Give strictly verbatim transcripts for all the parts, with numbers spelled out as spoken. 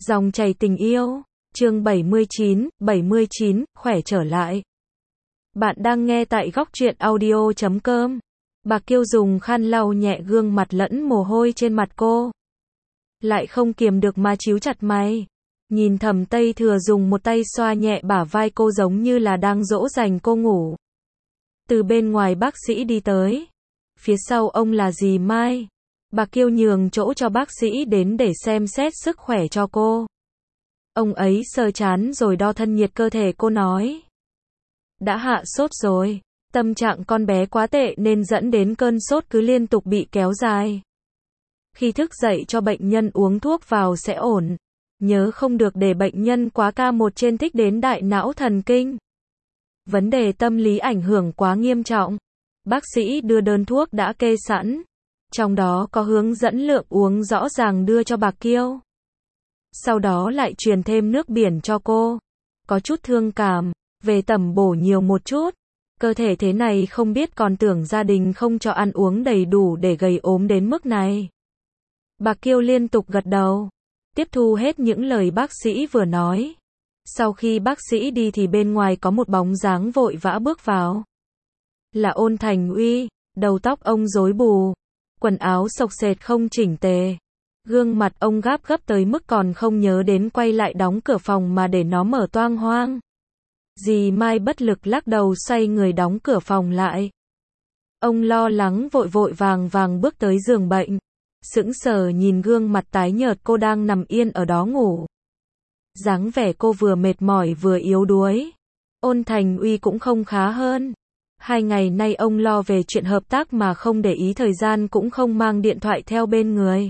Dòng chảy tình yêu, chương bảy mươi chín, bảy mươi chín, khỏe trở lại. Bạn đang nghe tại góc truyện audio chấm com. Bà Kiêu dùng khăn lau nhẹ gương mặt lẫn mồ hôi trên mặt cô. Lại không kiềm được mà chíu chặt mày. Nhìn Thẩm Tây Thừa dùng một tay xoa nhẹ bả vai cô giống như là đang dỗ dành cô ngủ. Từ bên ngoài bác sĩ đi tới. Phía sau ông là dì Mai. Bà Kiêu nhường chỗ cho bác sĩ đến để xem xét sức khỏe cho cô. Ông ấy sờ trán rồi đo thân nhiệt cơ thể cô nói. Đã hạ sốt rồi, tâm trạng con bé quá tệ nên dẫn đến cơn sốt cứ liên tục bị kéo dài. Khi thức dậy cho bệnh nhân uống thuốc vào sẽ ổn. Nhớ không được để bệnh nhân quá ca một trên thích đến đại não thần kinh. Vấn đề tâm lý ảnh hưởng quá nghiêm trọng. Bác sĩ đưa đơn thuốc đã kê sẵn. Trong đó có hướng dẫn lượng uống rõ ràng đưa cho bà Kiêu. Sau đó lại truyền thêm nước biển cho cô. Có chút thương cảm, về tẩm bổ nhiều một chút. Cơ thể thế này không biết còn tưởng gia đình không cho ăn uống đầy đủ để gầy ốm đến mức này. Bà Kiêu liên tục gật đầu, tiếp thu hết những lời bác sĩ vừa nói. Sau khi bác sĩ đi thì bên ngoài có một bóng dáng vội vã bước vào. Là Ôn Thành Uy, đầu tóc ông rối bù. Quần áo xộc xệch không chỉnh tề. Gương mặt ông gáp gấp tới mức còn không nhớ đến quay lại đóng cửa phòng mà để nó mở toang hoang. Dì Mai bất lực lắc đầu xoay người đóng cửa phòng lại. Ông lo lắng vội vội vàng vàng bước tới giường bệnh. Sững sờ nhìn gương mặt tái nhợt cô đang nằm yên ở đó ngủ. Dáng vẻ cô vừa mệt mỏi vừa yếu đuối. Ôn Thành Uy cũng không khá hơn. Hai ngày nay ông lo về chuyện hợp tác mà không để ý thời gian cũng không mang điện thoại theo bên người.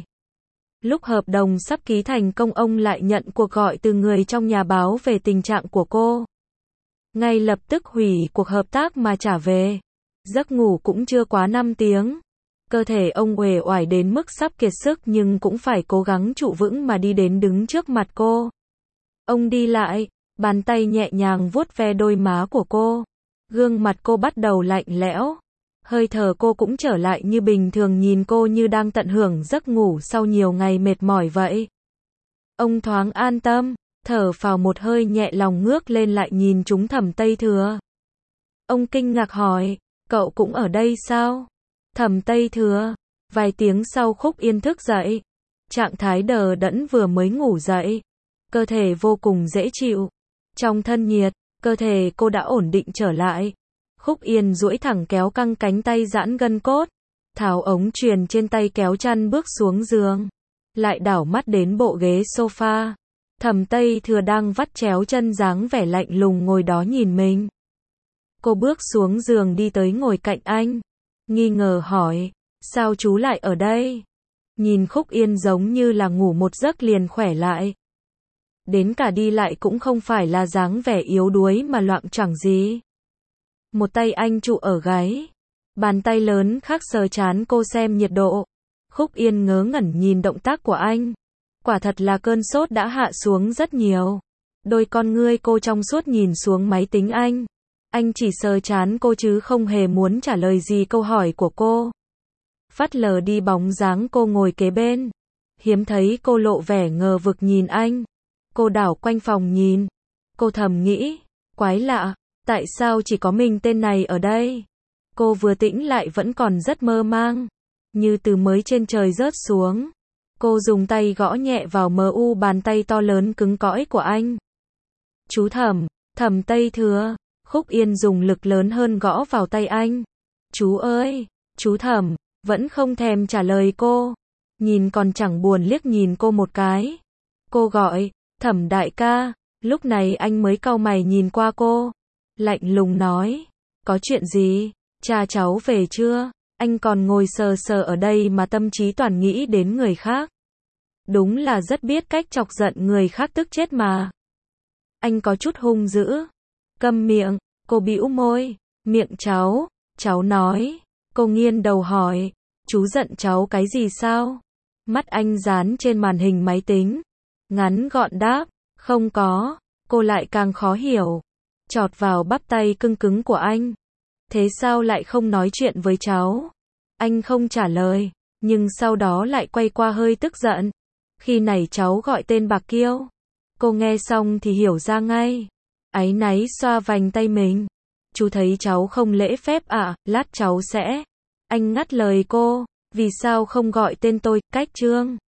Lúc hợp đồng sắp ký thành công ông lại nhận cuộc gọi từ người trong nhà báo về tình trạng của cô. Ngay lập tức hủy cuộc hợp tác mà trả về. Giấc ngủ cũng chưa quá năm tiếng. Cơ thể ông uể oải đến mức sắp kiệt sức nhưng cũng phải cố gắng trụ vững mà đi đến đứng trước mặt cô. Ông đi lại, bàn tay nhẹ nhàng vuốt ve đôi má của cô. Gương mặt cô bắt đầu lạnh lẽo. Hơi thở cô cũng trở lại như bình thường nhìn cô như đang tận hưởng giấc ngủ sau nhiều ngày mệt mỏi vậy. Ông thoáng an tâm, thở phào một hơi nhẹ lòng ngước lên lại nhìn chúng Thẩm Tây Thừa. Ông kinh ngạc hỏi, cậu cũng ở đây sao? Thẩm Tây Thừa, vài tiếng sau Khúc Yên thức dậy. Trạng thái đờ đẫn vừa mới ngủ dậy. Cơ thể vô cùng dễ chịu. Trong thân nhiệt, cơ thể cô đã ổn định trở lại. Khúc Yên duỗi thẳng kéo căng cánh tay giãn gân cốt. Tháo ống truyền trên tay kéo chăn bước xuống giường. Lại đảo mắt đến bộ ghế sofa. Thẩm Tây Thừa đang vắt chéo chân dáng vẻ lạnh lùng ngồi đó nhìn mình. Cô bước xuống giường đi tới ngồi cạnh anh. Nghi ngờ hỏi, sao chú lại ở đây? Nhìn Khúc Yên giống như là ngủ một giấc liền khỏe lại. Đến cả đi lại cũng không phải là dáng vẻ yếu đuối mà loạng choạng gì. Một tay anh trụ ở gáy. Bàn tay lớn khác sờ trán cô xem nhiệt độ. Khúc Yên ngớ ngẩn nhìn động tác của anh. Quả thật là cơn sốt đã hạ xuống rất nhiều. Đôi con ngươi cô trong suốt nhìn xuống máy tính anh. Anh chỉ sờ trán cô chứ không hề muốn trả lời gì câu hỏi của cô. Phắt lờ đi bóng dáng cô ngồi kế bên. Hiếm thấy cô lộ vẻ ngờ vực nhìn anh. Cô đảo quanh phòng nhìn. Cô thầm nghĩ, quái lạ, tại sao chỉ có mình tên này ở đây? Cô vừa tĩnh lại vẫn còn rất mơ mang. Như từ mới trên trời rớt xuống. Cô dùng tay gõ nhẹ vào mờ u bàn tay to lớn cứng cõi của anh. Chú Thẩm, Thẩm Tây Thừa. Khúc Yên dùng lực lớn hơn gõ vào tay anh. Chú ơi, chú Thẩm, vẫn không thèm trả lời cô. Nhìn còn chẳng buồn liếc nhìn cô một cái. Cô gọi, Thẩm đại ca. Lúc này anh mới cau mày nhìn qua cô. Lạnh lùng nói, có chuyện gì? Cha cháu về chưa? Anh còn ngồi sờ sờ ở đây mà tâm trí toàn nghĩ đến người khác. Đúng là rất biết cách chọc giận người khác tức chết mà. Anh có chút hung dữ. Câm miệng, cô bĩu môi. Miệng cháu, cháu nói. Cô nghiêng đầu hỏi, chú giận cháu cái gì sao? Mắt anh dán trên màn hình máy tính. Ngắn gọn đáp, không có. Cô lại càng khó hiểu. Chọt vào bắp tay cứng cứng của anh. Thế sao lại không nói chuyện với cháu? Anh không trả lời, nhưng sau đó lại quay qua hơi tức giận. Khi này cháu gọi tên Bạc Kiêu. Cô nghe xong thì hiểu ra ngay. Áy náy xoa vành tay mình. Chú thấy cháu không lễ phép ạ, à, lát cháu sẽ. Anh ngắt lời cô. Vì sao không gọi tên tôi, Cách Trương?